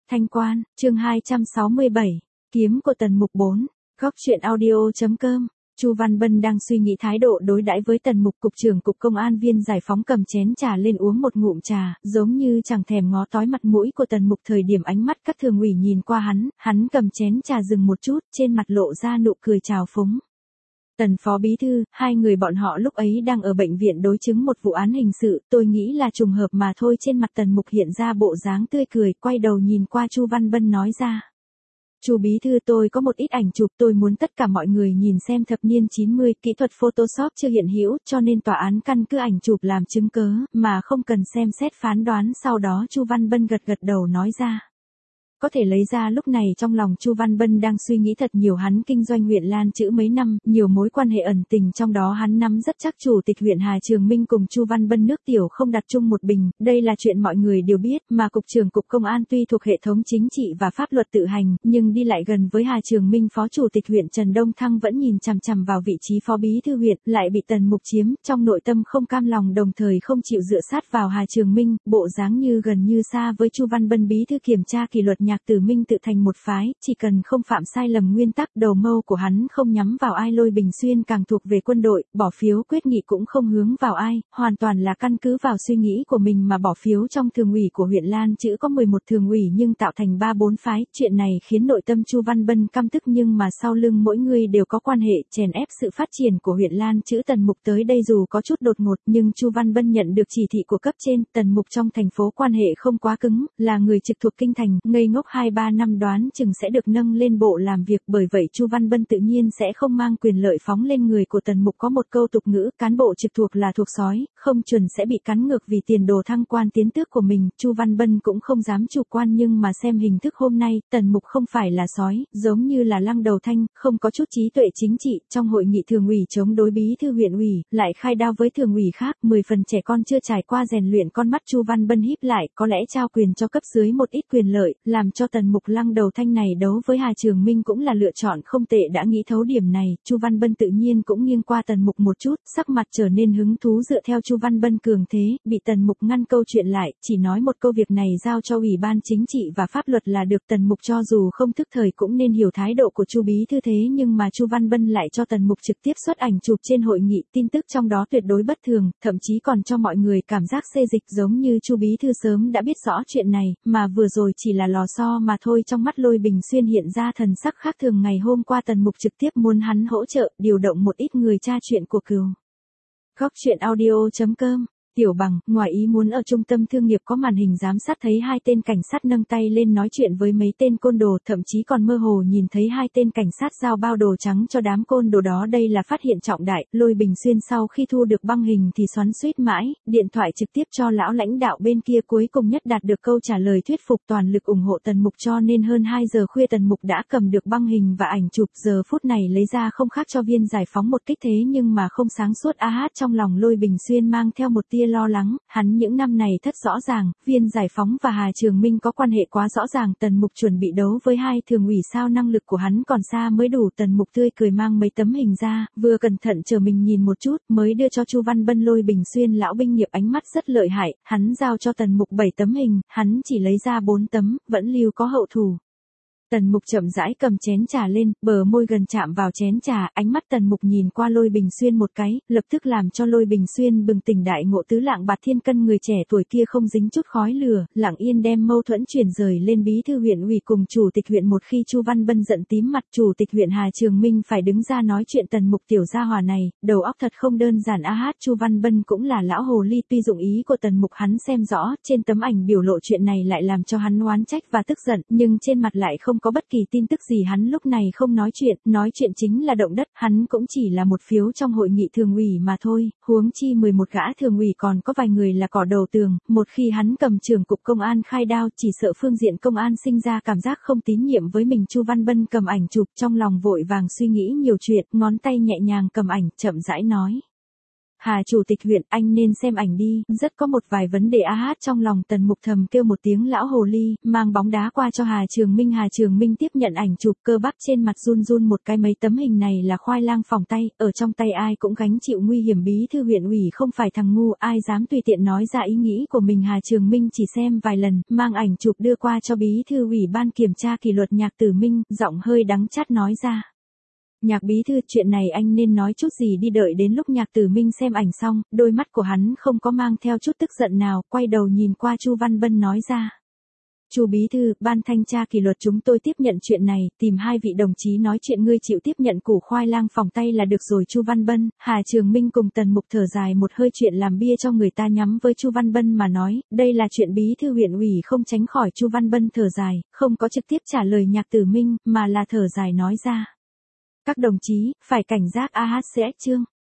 Thanh Quan, chương 267, kiếm của Tần Mục 4, góc truyện audio.com. Chu Văn Bân đang suy nghĩ thái độ đối đãi với Tần Mục. Cục trưởng cục công an Viên Giải Phóng cầm chén trà lên uống một ngụm trà, giống như chẳng thèm ngó tói mặt mũi của Tần Mục. Thời điểm ánh mắt các thường ủy nhìn qua hắn cầm chén trà dừng một chút, trên mặt lộ ra nụ cười trào phúng. Tần phó bí thư, hai người bọn họ lúc ấy đang ở bệnh viện đối chứng một vụ án hình sự, tôi nghĩ là trùng hợp mà thôi. Trên mặt Tần Mục hiện ra bộ dáng tươi cười, quay đầu nhìn qua Chu Văn Bân nói ra. Chu bí thư, tôi có một ít ảnh chụp, tôi muốn tất cả mọi người nhìn xem. Thập niên 90, kỹ thuật Photoshop chưa hiện hữu, cho nên tòa án căn cứ ảnh chụp làm chứng cớ, mà không cần xem xét phán đoán. Sau đó Chu Văn Bân gật đầu nói ra. Có thể lấy ra. Lúc này trong lòng Chu Văn Bân đang suy nghĩ thật nhiều. Hắn kinh doanh huyện Lan Chữ mấy năm, nhiều mối quan hệ ẩn tình, trong đó hắn nắm rất chắc chủ tịch huyện Hà Trường Minh cùng Chu Văn Bân nước tiểu không đặt chung một bình, đây là chuyện mọi người đều biết. Mà cục trưởng cục công an tuy thuộc hệ thống chính trị và pháp luật tự hành, nhưng đi lại gần với Hà Trường Minh. Phó chủ tịch huyện Trần Đông Thăng vẫn nhìn chằm chằm vào vị trí phó bí thư huyện, lại bị Tần Mục chiếm, trong nội tâm không cam lòng, đồng thời không chịu dựa sát vào Hà Trường Minh, bộ dáng như gần như xa với Chu Văn Bân bí thư kiểm tra kỷ luật Nhạc Tử Minh tự thành một phái, chỉ cần không phạm sai lầm nguyên tắc. Đầu mâu của hắn không nhắm vào ai. Lôi Bình Xuyên càng thuộc về quân đội, bỏ phiếu quyết nghị cũng không hướng vào ai, hoàn toàn là căn cứ vào suy nghĩ của mình mà bỏ phiếu. Trong thường ủy của huyện Lan Chữ có 11 thường ủy nhưng tạo thành 3-4 phái, chuyện này khiến nội tâm Chu Văn Bân căm tức, nhưng mà sau lưng mỗi người đều có quan hệ, chèn ép sự phát triển của huyện Lan Chữ. Tần Mục tới đây dù có chút đột ngột, nhưng Chu Văn Bân nhận được chỉ thị của cấp trên. Tần Mục trong thành phố quan hệ không quá cứng, là người trực thuộc kinh thành, ngây ngốc 2-3 năm đoán chừng sẽ được nâng lên bộ làm việc. Bởi vậy Chu Văn Bân tự nhiên sẽ không mang quyền lợi phóng lên người của Tần Mục. Có một câu tục ngữ, cán bộ trực thuộc là thuộc sói, không chuẩn sẽ bị cắn ngược vì tiền đồ thăng quan tiến tước của mình. Chu Văn Bân cũng không dám chủ quan, nhưng mà xem hình thức hôm nay, Tần Mục không phải là sói, giống như là Lăng Đầu Thanh, không có chút trí tuệ chính trị. Trong hội nghị thường ủy chống đối bí thư huyện ủy, lại khai đao với thường ủy khác, 10 phần trẻ con chưa trải qua rèn luyện. Con mắt Chu Văn Bân híp lại, có lẽ trao quyền cho cấp dưới một ít quyền lợi, làm cho Tần Mục Lăng Đầu Thanh này đấu với Hà Trường Minh cũng là lựa chọn không tệ. Đã nghĩ thấu điểm này, Chu Văn Bân tự nhiên cũng nghiêng qua Tần Mục một chút, sắc mặt trở nên hứng thú. Dựa theo Chu Văn Bân cường thế, bị Tần Mục ngăn câu chuyện lại, chỉ nói một câu việc này giao cho Ủy ban Chính trị và Pháp luật là được. Tần Mục cho dù không thức thời cũng nên hiểu thái độ của Chu bí thư, thế nhưng mà Chu Văn Bân lại cho Tần Mục trực tiếp xuất ảnh chụp trên hội nghị, tin tức trong đó tuyệt đối bất thường, thậm chí còn cho mọi người cảm giác xê dịch, giống như Chu bí thư sớm đã biết rõ chuyện này, mà vừa rồi chỉ là lò xo mà thôi. Trong mắt Lôi Bình Xuyên hiện ra thần sắc khác thường. Ngày hôm qua Tần Mục trực tiếp muốn hắn hỗ trợ, điều động một ít người tra chuyện của Cừu. Góc truyện audio.com. Tiểu Bằng, ngoài ý muốn ở trung tâm thương nghiệp có màn hình giám sát thấy hai tên cảnh sát nâng tay lên nói chuyện với mấy tên côn đồ, thậm chí còn mơ hồ nhìn thấy hai tên cảnh sát giao bao đồ trắng cho đám côn đồ đó. Đây là phát hiện trọng đại. Lôi Bình Xuyên sau khi thu được băng hình thì xoắn xuýt mãi, điện thoại trực tiếp cho lão lãnh đạo bên kia, cuối cùng nhất đạt được câu trả lời thuyết phục, toàn lực ủng hộ Tần Mục, cho nên hơn 2 giờ khuya Tần Mục đã cầm được băng hình và ảnh chụp. Giờ phút này lấy ra không khác cho Viên Giải Phóng một kích, thế nhưng mà không sáng suốt. Trong lòng Lôi Bình Xuyên mang theo một tia lo lắng, hắn những năm này thất rõ ràng, Viên Giải Phóng và Hà Trường Minh có quan hệ quá rõ ràng. Tần Mục chuẩn bị đấu với hai thường ủy sao? Năng lực của hắn còn xa mới đủ. Tần Mục tươi cười mang mấy tấm hình ra, vừa cẩn thận chờ mình nhìn một chút, mới đưa cho Chu Văn Bân. Lôi Bình Xuyên lão binh nghiệp ánh mắt rất lợi hại, hắn giao cho Tần Mục 7 tấm hình, hắn chỉ lấy ra 4 tấm, vẫn lưu có hậu thủ. Tần Mục chậm rãi cầm chén trà lên, bờ môi gần chạm vào chén trà, ánh mắt Tần Mục nhìn qua Lôi Bình Xuyên một cái, lập tức làm cho Lôi Bình Xuyên bừng tỉnh đại ngộ. Tứ Lạng Bạt Thiên Cân, người trẻ tuổi kia không dính chút khói lửa, lặng yên đem mâu thuẫn chuyển rời lên bí thư huyện ủy cùng chủ tịch huyện. Một khi Chu Văn Bân giận tím mặt, chủ tịch huyện Hà Trường Minh phải đứng ra nói chuyện. Tần Mục tiểu gia hỏa này, đầu óc thật không đơn giản. Chu Văn Bân cũng là lão hồ ly, tuy dụng ý của Tần Mục hắn xem rõ, trên tấm ảnh biểu lộ chuyện này lại làm cho hắn oán trách và tức giận, nhưng trên mặt lại không có bất kỳ tin tức gì. Hắn lúc này không nói chuyện chính là động đất, hắn cũng chỉ là một phiếu trong hội nghị thường ủy mà thôi, huống chi 11 gã thường ủy còn có vài người là cỏ đầu tường. Một khi hắn cầm trưởng cục công an khai đao, chỉ sợ phương diện công an sinh ra cảm giác không tín nhiệm với mình. Chu Văn Bân cầm ảnh chụp, trong lòng vội vàng suy nghĩ nhiều chuyện, ngón tay nhẹ nhàng cầm ảnh, chậm rãi nói. Hà chủ tịch huyện, anh nên xem ảnh đi, rất có một vài vấn đề trong lòng Tần Mục thầm kêu một tiếng lão hồ ly, mang bóng đá qua cho Hà Trường Minh. Hà Trường Minh tiếp nhận ảnh chụp, cơ bắp trên mặt run run một cái. Mấy tấm hình này là khoai lang phỏng tay, ở trong tay ai cũng gánh chịu nguy hiểm. Bí thư huyện ủy không phải thằng ngu, ai dám tùy tiện nói ra ý nghĩ của mình. Hà Trường Minh chỉ xem vài lần, mang ảnh chụp đưa qua cho bí thư ủy ban kiểm tra kỷ luật Nhạc Tử Minh, giọng hơi đắng chát nói ra. Nhạc bí thư, chuyện này anh nên nói chút gì đi. Đợi đến lúc Nhạc Tử Minh xem ảnh xong, đôi mắt của hắn không có mang theo chút tức giận nào, quay đầu nhìn qua Chu Văn Bân nói ra. Chu bí thư, ban thanh tra kỷ luật chúng tôi tiếp nhận chuyện này, tìm hai vị đồng chí nói chuyện, ngươi chịu tiếp nhận củ khoai lang phỏng tay là được rồi. Chu Văn Bân, Hà Trường Minh cùng Tần Mục thở dài một hơi, chuyện làm bia cho người ta. Nhắm với Chu Văn Bân mà nói, đây là chuyện bí thư huyện ủy không tránh khỏi. Chu Văn Bân thở dài, không có trực tiếp trả lời Nhạc Tử Minh, mà là thở dài nói ra. Các đồng chí, phải cảnh giác. AHCX chương